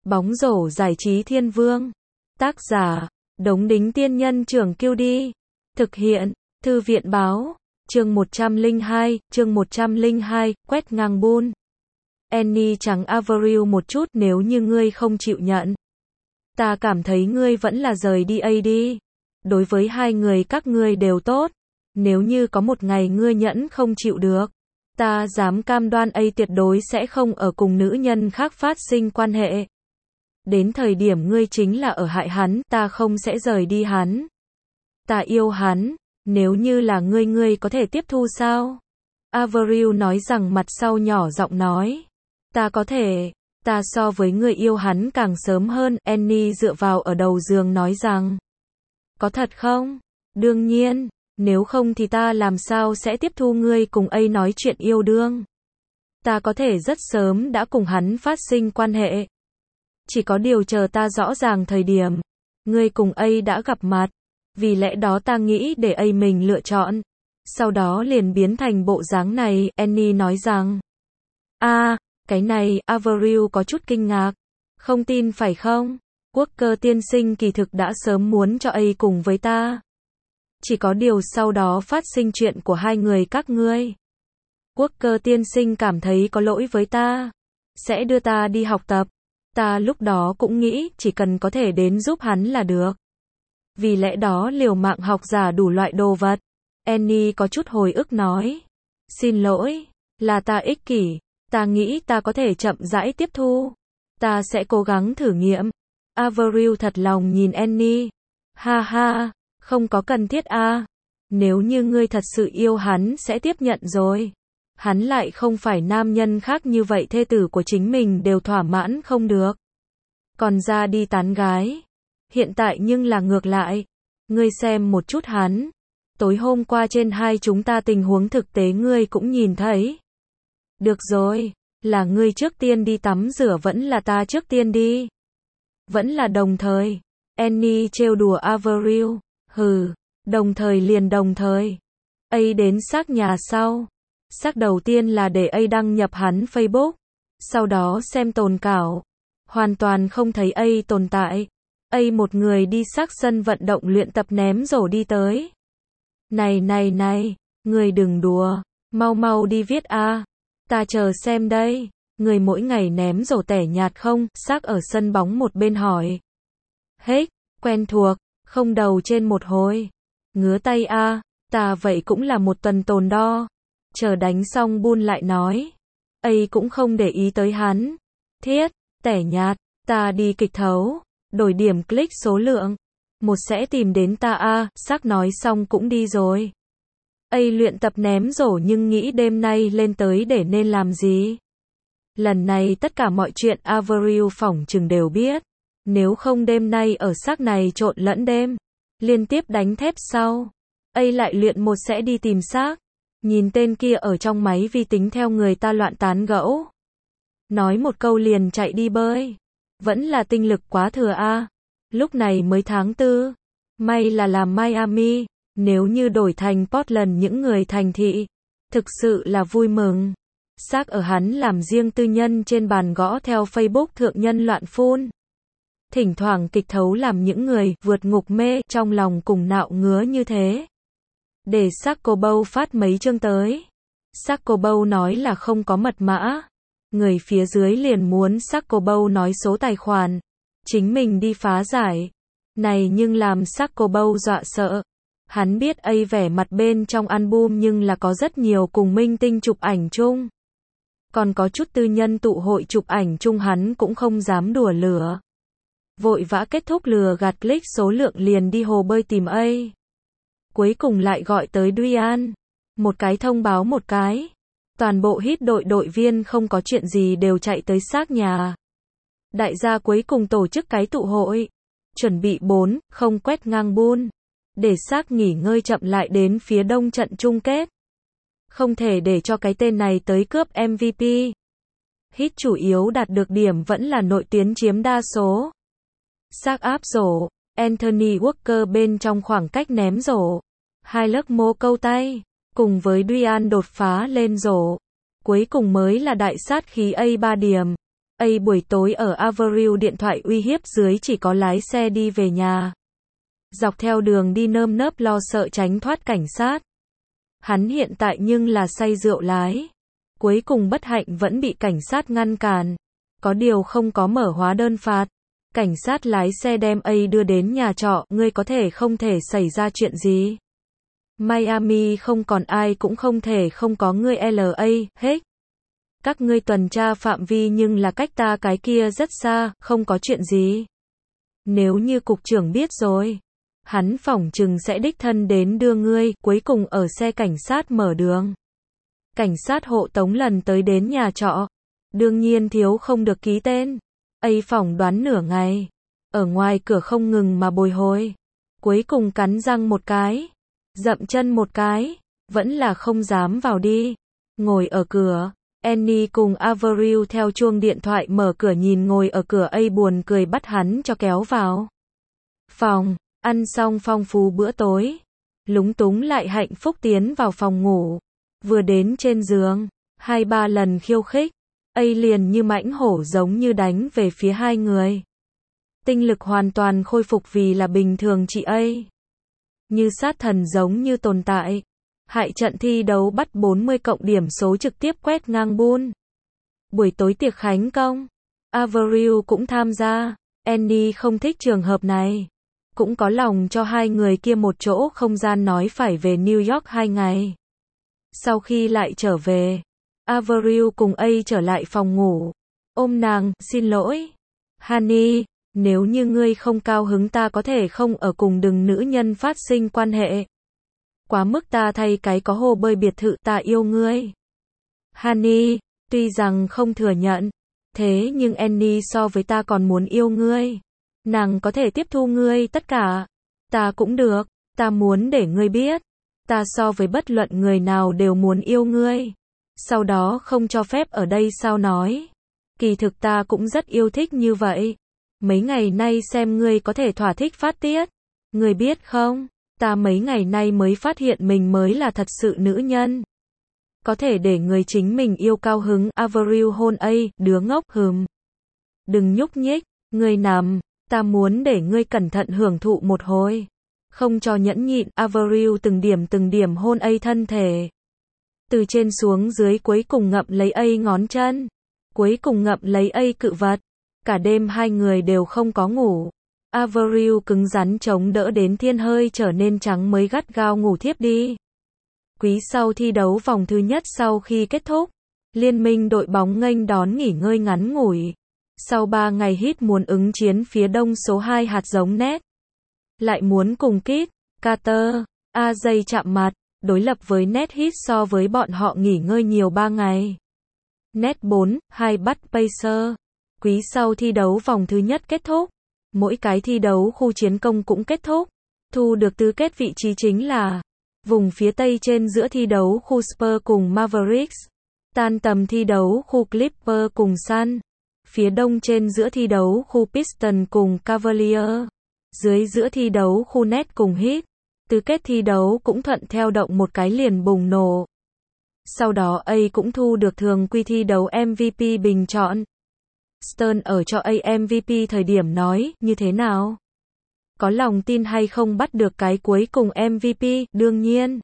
Bóng rổ giải trí thiên vương. Tác giả, Đống Đính Tiên Nhân Trưởng Kiêu Đi. Thực hiện, Thư viện Báo. Chương 102, quét ngang Bull. Annie trắng Avril một chút, nếu như ngươi không chịu nhận. Ta cảm thấy ngươi vẫn là rời đi đi. Đối với hai người các ngươi đều tốt. Nếu như có một ngày ngươi nhẫn không chịu được, ta dám cam đoan tuyệt đối sẽ không ở cùng nữ nhân khác phát sinh quan hệ. Đến thời điểm ngươi chính là ở hại hắn, ta không sẽ rời đi hắn. Ta yêu hắn, nếu như là ngươi có thể tiếp thu sao? Avril nói rằng, mặt sau nhỏ giọng nói. Ta có thể, ta so với ngươi yêu hắn càng sớm hơn. Annie dựa vào ở đầu giường nói rằng. Có thật không? Đương nhiên, nếu không thì ta làm sao sẽ tiếp thu ngươi cùng nói chuyện yêu đương. Ta có thể rất sớm đã cùng hắn phát sinh quan hệ. Chỉ có điều chờ ta rõ ràng thời điểm, ngươi cùng đã gặp mặt. Vì lẽ đó ta nghĩ để mình lựa chọn. Sau đó liền biến thành bộ dáng này, Annie nói rằng. Cái này, Avril có chút kinh ngạc. Không tin phải không? Walker tiên sinh kỳ thực đã sớm muốn cho cùng với ta. Chỉ có điều sau đó phát sinh chuyện của hai người các ngươi. Walker tiên sinh cảm thấy có lỗi với ta. Sẽ đưa ta đi học tập. Ta lúc đó cũng nghĩ chỉ cần có thể đến giúp hắn là được. Vì lẽ đó liều mạng học giả đủ loại đồ vật. Annie có chút hồi ức nói. Xin lỗi, là ta ích kỷ. Ta nghĩ ta có thể chậm rãi tiếp thu. Ta sẽ cố gắng thử nghiệm. Avril thật lòng nhìn Annie. Ha ha, không có cần thiết Nếu như ngươi thật sự yêu hắn sẽ tiếp nhận rồi. Hắn lại không phải nam nhân khác như vậy, thê tử của chính mình đều thỏa mãn không được. Còn ra đi tán gái. Hiện tại nhưng là ngược lại. Ngươi xem một chút hắn. Tối hôm qua trên hai chúng ta tình huống thực tế ngươi cũng nhìn thấy. Được rồi, là ngươi trước tiên đi tắm rửa vẫn là ta trước tiên đi? Vẫn là đồng thời. Annie trêu đùa Avril. Hừ, đồng thời liền đồng thời. Đến xác nhà sau. Xác đầu tiên là để đăng nhập hắn Facebook. Sau đó xem tồn cảo. Hoàn toàn không thấy tồn tại. Một người đi xác sân vận động luyện tập ném rổ đi tới. Này, người đừng đùa. Mau đi viết ta chờ xem đây. Người mỗi ngày ném rổ tẻ nhạt không? Xác ở sân bóng một bên hỏi. Hết, quen thuộc, không đầu trên một hồi. Ngứa tay ta vậy cũng là một tuần tồn đo. Chờ đánh xong Bull lại nói. Cũng không để ý tới hắn. Thiết, tẻ nhạt, ta đi kịch thấu. Đổi điểm click số lượng. Một sẽ tìm đến ta Xác nói xong cũng đi rồi. Luyện tập ném rổ nhưng nghĩ đêm nay lên tới để nên làm gì? Lần này tất cả mọi chuyện Avril phỏng chừng đều biết. Nếu không đêm nay ở xác này trộn lẫn đêm. Liên tiếp đánh thép sau. Lại luyện một sẽ đi tìm xác. Nhìn tên kia ở trong máy vi tính theo người ta loạn tán gẫu. Nói một câu liền chạy đi bơi. Vẫn là tinh lực quá thừa Lúc này mới tháng 4. May là làm Miami. Nếu như đổi thành Portland những người thành thị. Thực sự là vui mừng. Xác ở hắn làm riêng tư nhân trên bàn gõ theo Facebook thượng nhân loạn phun. Thỉnh thoảng kịch thấu làm những người vượt ngục mê trong lòng cùng nạo ngứa như thế. Để xác cô bâu phát mấy chương tới. Xác cô bâu nói là không có mật mã. Người phía dưới liền muốn xác cô bâu nói số tài khoản. Chính mình đi phá giải. Này nhưng làm xác cô bâu dọa sợ. Hắn biết vẻ mặt bên trong album nhưng là có rất nhiều cùng minh tinh chụp ảnh chung. Còn có chút tư nhân tụ hội chụp ảnh chung hắn cũng không dám đùa lửa. Vội vã kết thúc lừa gạt click số lượng liền đi hồ bơi tìm Cuối cùng lại gọi tới Duyan. Một cái thông báo một cái. Toàn bộ hit đội viên không có chuyện gì đều chạy tới xác nhà. Đại gia cuối cùng tổ chức cái tụ hội. Chuẩn bị 4, không quét ngang Bull. Để xác nghỉ ngơi chậm lại đến phía đông trận chung kết. Không thể để cho cái tên này tới cướp MVP. Hit chủ yếu đạt được điểm vẫn là nội tuyến chiếm đa số. Xác áp rổ. Anthony Walker bên trong khoảng cách ném rổ. Hai lớp mô câu tay. Cùng với Duyan đột phá lên rổ. Cuối cùng mới là đại sát khí 3 điểm. Buổi tối ở Avril điện thoại uy hiếp dưới chỉ có lái xe đi về nhà. Dọc theo đường đi nơm nớp lo sợ tránh thoát cảnh sát. Hắn hiện tại nhưng là say rượu lái. Cuối cùng bất hạnh vẫn bị cảnh sát ngăn cản. Có điều không có mở hóa đơn phạt. Cảnh sát lái xe đem đưa đến nhà trọ. Ngươi có thể không thể xảy ra chuyện gì. Miami không còn ai cũng không thể không có ngươi LA, hết. Các ngươi tuần tra phạm vi nhưng là cách ta cái kia rất xa, không có chuyện gì. Nếu như cục trưởng biết rồi, hắn phỏng chừng sẽ đích thân đến đưa ngươi, cuối cùng ở xe cảnh sát mở đường. Cảnh sát hộ tống lần tới đến nhà trọ. Đương nhiên thiếu không được ký tên. Phỏng đoán nửa ngày. Ở ngoài cửa không ngừng mà bồi hồi. Cuối cùng cắn răng một cái. Dậm chân một cái. Vẫn là không dám vào đi. Ngồi ở cửa. Annie cùng Avril theo chuông điện thoại mở cửa nhìn ngồi ở cửa buồn cười bắt hắn cho kéo vào phòng. Ăn xong phong phú bữa tối. Lúng túng lại hạnh phúc tiến vào phòng ngủ. Vừa đến trên giường. 2-3 lần khiêu khích. Liền như mãnh hổ giống như đánh về phía hai người. Tinh lực hoàn toàn khôi phục vì là bình thường chị như sát thần giống như tồn tại. Hại trận thi đấu bắt 40 cộng điểm số trực tiếp quét ngang Bull. Buổi tối tiệc khánh công. Avril cũng tham gia. Annie không thích trường hợp này. Cũng có lòng cho hai người kia một chỗ không gian nói phải về New York 2 ngày. Sau khi lại trở về, Avril cùng trở lại phòng ngủ. Ôm nàng, xin lỗi. Honey, nếu như ngươi không cao hứng ta có thể không ở cùng đừng nữ nhân phát sinh quan hệ. Quá mức ta thay cái có hồ bơi biệt thự ta yêu ngươi. Honey, tuy rằng không thừa nhận, thế nhưng Annie so với ta còn muốn yêu ngươi. Nàng có thể tiếp thu ngươi tất cả. Ta cũng được, ta muốn để ngươi biết. Ta so với bất luận người nào đều muốn yêu ngươi. Sau đó không cho phép ở đây sao nói. Kỳ thực ta cũng rất yêu thích như vậy. Mấy ngày nay xem ngươi có thể thỏa thích phát tiết. Ngươi biết không, ta mấy ngày nay mới phát hiện mình mới là thật sự nữ nhân. Có thể để người chính mình yêu cao hứng. Avril hôn đứa ngốc hừm. Đừng nhúc nhích, ngươi nằm, ta muốn để ngươi cẩn thận hưởng thụ một hồi. Không cho nhẫn nhịn. Avril từng điểm hôn thân thể. Từ trên xuống dưới cuối cùng ngậm lấy ngón chân. Cuối cùng ngậm lấy cự vật. Cả đêm hai người đều không có ngủ. Avril cứng rắn chống đỡ đến thiên hơi trở nên trắng mới gắt gao ngủ thiếp đi. Quý sau thi đấu vòng thứ nhất sau khi kết thúc, liên minh đội bóng nghênh đón nghỉ ngơi ngắn ngủi. Sau 3 ngày hit muốn ứng chiến phía đông số 2 hạt giống Nets. Lại muốn cùng Kit, Carter, AJ chạm mặt, đối lập với Nets hit so với bọn họ nghỉ ngơi nhiều 3 ngày. Nets 4-2 bắt Pacers. Quý sau thi đấu vòng thứ nhất kết thúc. Mỗi cái thi đấu khu chiến công cũng kết thúc. Thu được tứ kết vị trí chính là vùng phía Tây trên giữa thi đấu khu Spurs cùng Mavericks. Tan tầm thi đấu khu Clippers cùng Sun. Phía Đông trên giữa thi đấu khu Pistons cùng Cavaliers. Dưới giữa thi đấu khu Nets cùng Heat. Tứ kết thi đấu cũng thuận theo động một cái liền bùng nổ. Sau đó cũng thu được thường quy thi đấu MVP bình chọn. Stern ở cho MVP thời điểm nói, như thế nào? Có lòng tin hay không bắt được cái cuối cùng MVP? Đương nhiên.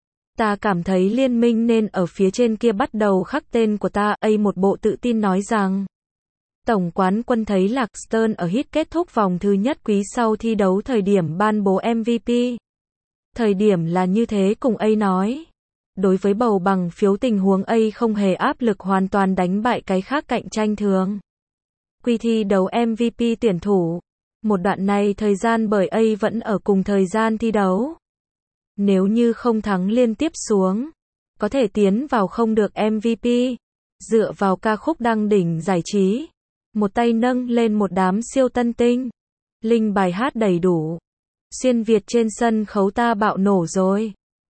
Ta cảm thấy liên minh nên ở phía trên kia bắt đầu khắc tên của ta. Một bộ tự tin nói rằng. Tổng quán quân thấy lạc Stern ở hit kết thúc vòng thứ nhất quý sau thi đấu thời điểm ban bố MVP. Thời điểm là như thế cùng nói. Đối với bầu bằng phiếu tình huống không hề áp lực hoàn toàn đánh bại cái khác cạnh tranh thường. Quy thi đấu MVP tuyển thủ. Một đoạn này thời gian bởi vẫn ở cùng thời gian thi đấu. Nếu như không thắng liên tiếp xuống, có thể tiến vào không được MVP. Dựa vào ca khúc đăng đỉnh giải trí. Một tay nâng lên một đám siêu tân tinh. Linh bài hát đầy đủ. Xuyên Việt trên sân khấu ta bạo nổ rồi.